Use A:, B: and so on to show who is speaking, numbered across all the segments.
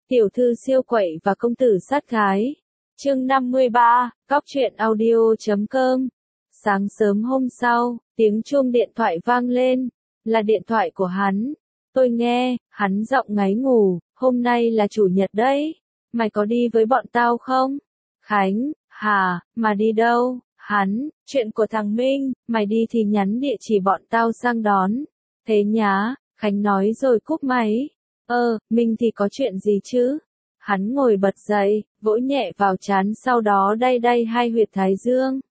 A: Tiểu thư siêu quậy và công tử sát gái. Chương 53, Góc truyện audio.com. Sáng sớm hôm sau, tiếng chuông điện thoại vang lên, là điện thoại của hắn. Tôi nghe, hắn giọng ngáy ngủ, hôm nay là chủ nhật đấy, mày có đi với bọn tao không? Khánh, hả, mà đi đâu? Hắn, chuyện của thằng Minh, mày đi thì nhắn địa chỉ bọn tao sang đón. Thế nhá, Khánh nói rồi cúp máy. Minh thì có chuyện gì chứ? Hắn ngồi bật dậy, vỗ nhẹ vào trán sau đó đay đay hai huyệt thái dương.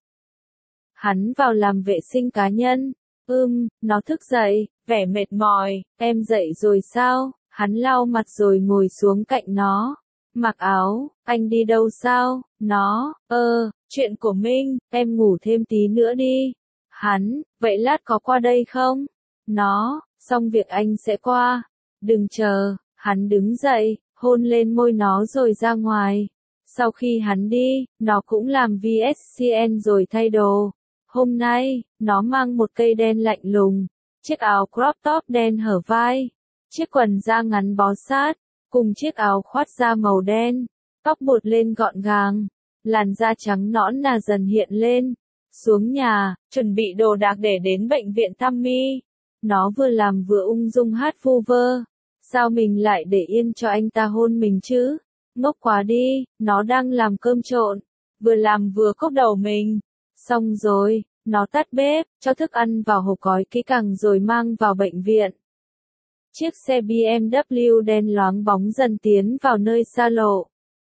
A: Hắn vào làm vệ sinh cá nhân. Nó thức dậy, vẻ mệt mỏi, em dậy rồi sao? Hắn lau mặt rồi ngồi xuống cạnh nó. Mặc áo, anh đi đâu sao? Nó, chuyện của Minh, em ngủ thêm tí nữa đi. Hắn, vậy lát có qua đây không? Nó, xong việc anh sẽ qua. Đừng chờ, hắn đứng dậy, hôn lên môi nó rồi ra ngoài. Sau khi hắn đi, nó cũng làm VSCN rồi thay đồ. Hôm nay, nó mang một cây đen lạnh lùng, chiếc áo crop top đen hở vai, chiếc quần da ngắn bó sát, cùng chiếc áo khoác da màu đen, tóc buột lên gọn gàng, làn da trắng nõn nà dần hiện lên. Xuống nhà, chuẩn bị đồ đạc để đến bệnh viện thăm Mi. Nó vừa làm vừa ung dung hát vu vơ. Sao mình lại để yên cho anh ta hôn mình chứ? Ngốc quá đi, nó đang làm cơm trộn. Vừa làm vừa cốc đầu mình. Xong rồi, nó tắt bếp, cho thức ăn vào hộp gói kỹ càng rồi mang vào bệnh viện. Chiếc xe BMW đen loáng bóng dần tiến vào nơi xa lộ.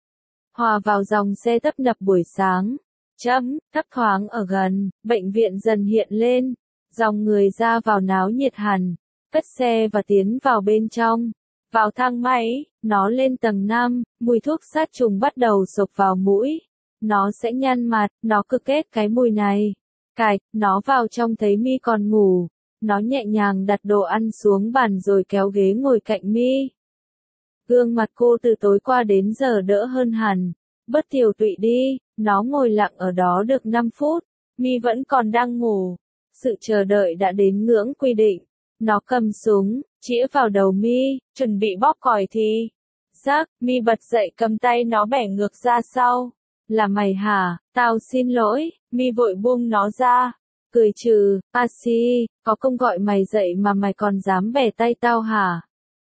A: Hòa vào dòng xe tấp nập buổi sáng. Thấp thoáng ở gần, bệnh viện dần hiện lên. Dòng người ra vào náo nhiệt hẳn. Cất xe và tiến vào bên trong. Vào thang máy, nó lên tầng 5, mùi thuốc sát trùng bắt đầu xộc vào mũi. Nó sẽ nhăn mặt, nó cực ghét cái mùi này. Nó vào trong thấy Mi còn ngủ. Nó nhẹ nhàng đặt đồ ăn xuống bàn rồi kéo ghế ngồi cạnh Mi. Gương mặt cô từ tối qua đến giờ đỡ hơn hẳn. Bớt tiều tụy đi, nó ngồi lặng ở đó được 5 phút. Mi vẫn còn đang ngủ. Sự chờ đợi đã đến ngưỡng quy định. Nó cầm súng, chĩa vào đầu Mi, chuẩn bị bóp còi thì. Rắc, Mi bật dậy cầm tay nó bẻ ngược ra sau. Là mày hả? Tao xin lỗi. Mi vội buông nó ra. Cười trừ, si, có công gọi mày dậy mà mày còn dám bẻ tay tao hả?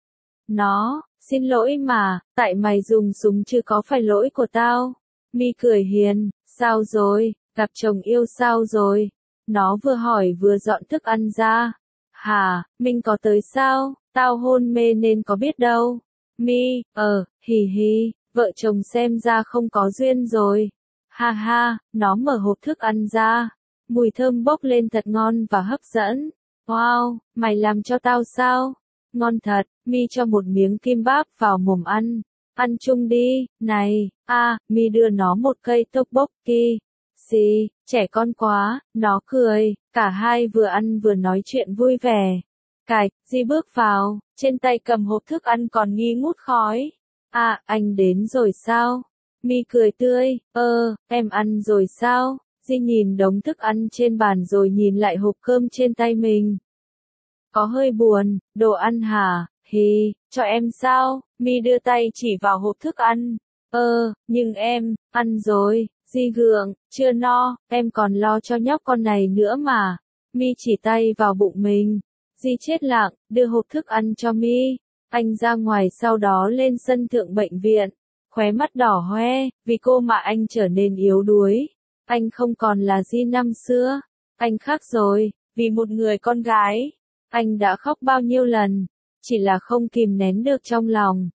A: Nó, xin lỗi mà, tại mày dùng súng chứ có phải lỗi của tao. Mi cười hiền, sao rồi, gặp chồng yêu sao rồi? Nó vừa hỏi vừa dọn thức ăn ra. Hả, Minh có tới sao? Tao hôn mê nên có biết đâu. Mi, hì hì, vợ chồng xem ra không có duyên rồi. Ha ha, nó mở hộp thức ăn ra. Mùi thơm bốc lên thật ngon và hấp dẫn. Wow, mày làm cho tao sao? Ngon thật, Mi cho một miếng kim báp vào mồm ăn. Ăn chung đi, này, Mi đưa nó một cây tteokbokki. Xì, trẻ con quá, nó cười, cả hai vừa ăn vừa nói chuyện vui vẻ. Di bước vào, trên tay cầm hộp thức ăn còn nghi ngút khói. Anh đến rồi sao? Mi cười tươi, em ăn rồi sao? Di nhìn đống thức ăn trên bàn rồi nhìn lại hộp cơm trên tay mình. Có hơi buồn, đồ ăn hả? Hì, cho em sao? Mi đưa tay chỉ vào hộp thức ăn. Nhưng em, ăn rồi. Di gượng, chưa no, em còn lo cho nhóc con này nữa mà. Mi chỉ tay vào bụng mình. Di chết lặng, đưa hộp thức ăn cho Mi. Anh ra ngoài sau đó lên sân thượng bệnh viện. Khóe mắt đỏ hoe, vì cô mà anh trở nên yếu đuối. Anh không còn là Di năm xưa. Anh khác rồi, vì một người con gái. Anh đã khóc bao nhiêu lần, chỉ là không kìm nén được trong lòng.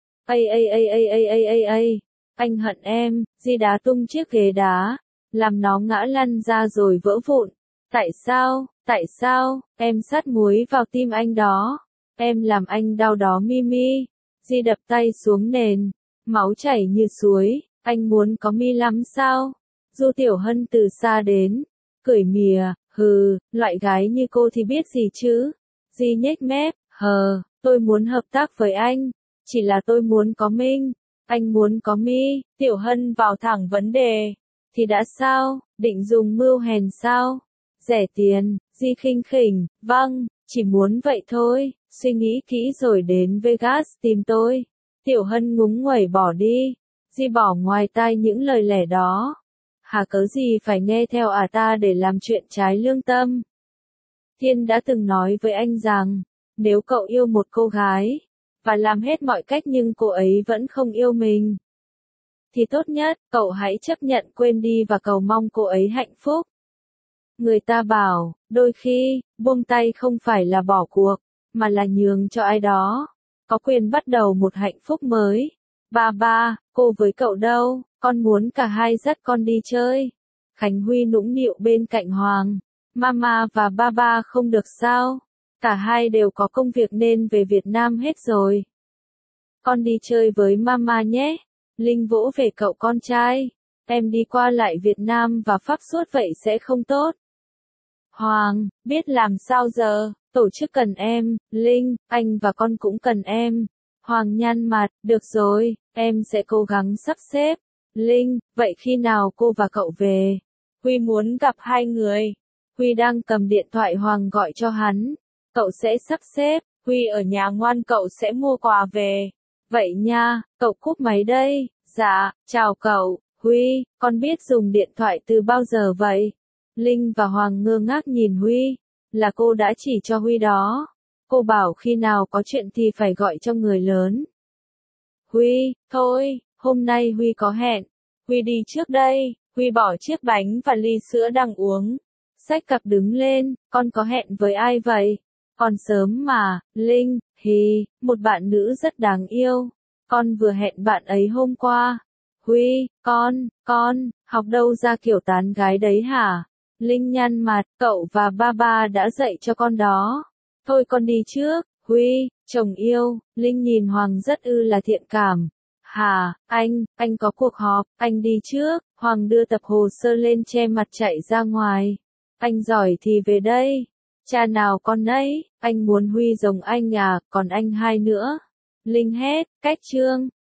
A: Anh hận em. Di đá tung chiếc ghế đá, làm nó ngã lăn ra rồi vỡ vụn. Tại sao, em sát muối vào tim anh đó. Em làm anh đau đó Mi. Di đập tay xuống nền, máu chảy như suối. Anh muốn có Mi lắm sao? Du Tiểu Hân từ xa đến, cười mỉa, loại gái như cô thì biết gì chứ? Di nhếch mép, tôi muốn hợp tác với anh, chỉ là tôi muốn có Minh. Anh muốn có Mi. Tiểu Hân vào thẳng vấn đề. Thì đã sao, định dùng mưu hèn sao? Rẻ tiền. Di khinh khỉnh, vâng, chỉ muốn vậy thôi, suy nghĩ kỹ rồi đến Vegas tìm tôi. Tiểu Hân ngúng nguẩy bỏ đi, di bỏ ngoài tai những lời lẽ đó. Hà cớ gì phải nghe theo ta để làm chuyện trái lương tâm. Thiên đã từng nói với anh rằng, nếu cậu yêu một cô gái, và làm hết mọi cách nhưng cô ấy vẫn không yêu mình, thì tốt nhất, cậu hãy chấp nhận quên đi và cầu mong cô ấy hạnh phúc. Người ta bảo, đôi khi, buông tay không phải là bỏ cuộc, mà là nhường cho ai đó có quyền bắt đầu một hạnh phúc mới. Ba, cô với cậu đâu, con muốn cả hai dắt con đi chơi. Khánh Huy nũng nịu bên cạnh Hoàng. Mama và Ba không được sao? Cả hai đều có công việc nên về Việt Nam hết rồi. Con đi chơi với Mama nhé. Linh vỗ về cậu con trai. Em đi qua lại Việt Nam và Pháp suốt vậy sẽ không tốt. Hoàng, biết làm sao giờ, tổ chức cần em, Linh, anh và con cũng cần em. Hoàng nhăn mặt, được rồi, em sẽ cố gắng sắp xếp. Linh, vậy khi nào cô và cậu về? Huy muốn gặp hai người. Huy đang cầm điện thoại Hoàng gọi cho hắn. Cậu sẽ sắp xếp, Huy ở nhà ngoan cậu sẽ mua quà về. Vậy nha, cậu cúp máy đây. Dạ, chào cậu, Huy, con biết dùng điện thoại từ bao giờ vậy? Linh và Hoàng ngơ ngác nhìn Huy. Là cô đã chỉ cho Huy đó. Cô bảo khi nào có chuyện thì phải gọi cho người lớn. Huy, thôi, hôm nay Huy có hẹn. Huy đi trước đây. Huy bỏ chiếc bánh và ly sữa đang uống. Xách cặp đứng lên, con có hẹn với ai vậy? Còn sớm mà, Linh, một bạn nữ rất đáng yêu. Con vừa hẹn bạn ấy hôm qua. Huy, con, học đâu ra kiểu tán gái đấy hả? Linh nhăn mặt, cậu và ba đã dạy cho con đó. Thôi con đi trước, Huy, chồng yêu. Linh nhìn Hoàng rất là thiện cảm. Hà, anh có cuộc họp, anh đi trước. Hoàng đưa tập hồ sơ lên che mặt chạy ra ngoài. Anh giỏi thì về đây. Cha nào con nấy, anh muốn Huy giống anh à, còn anh hai nữa. Linh hét, cách chương.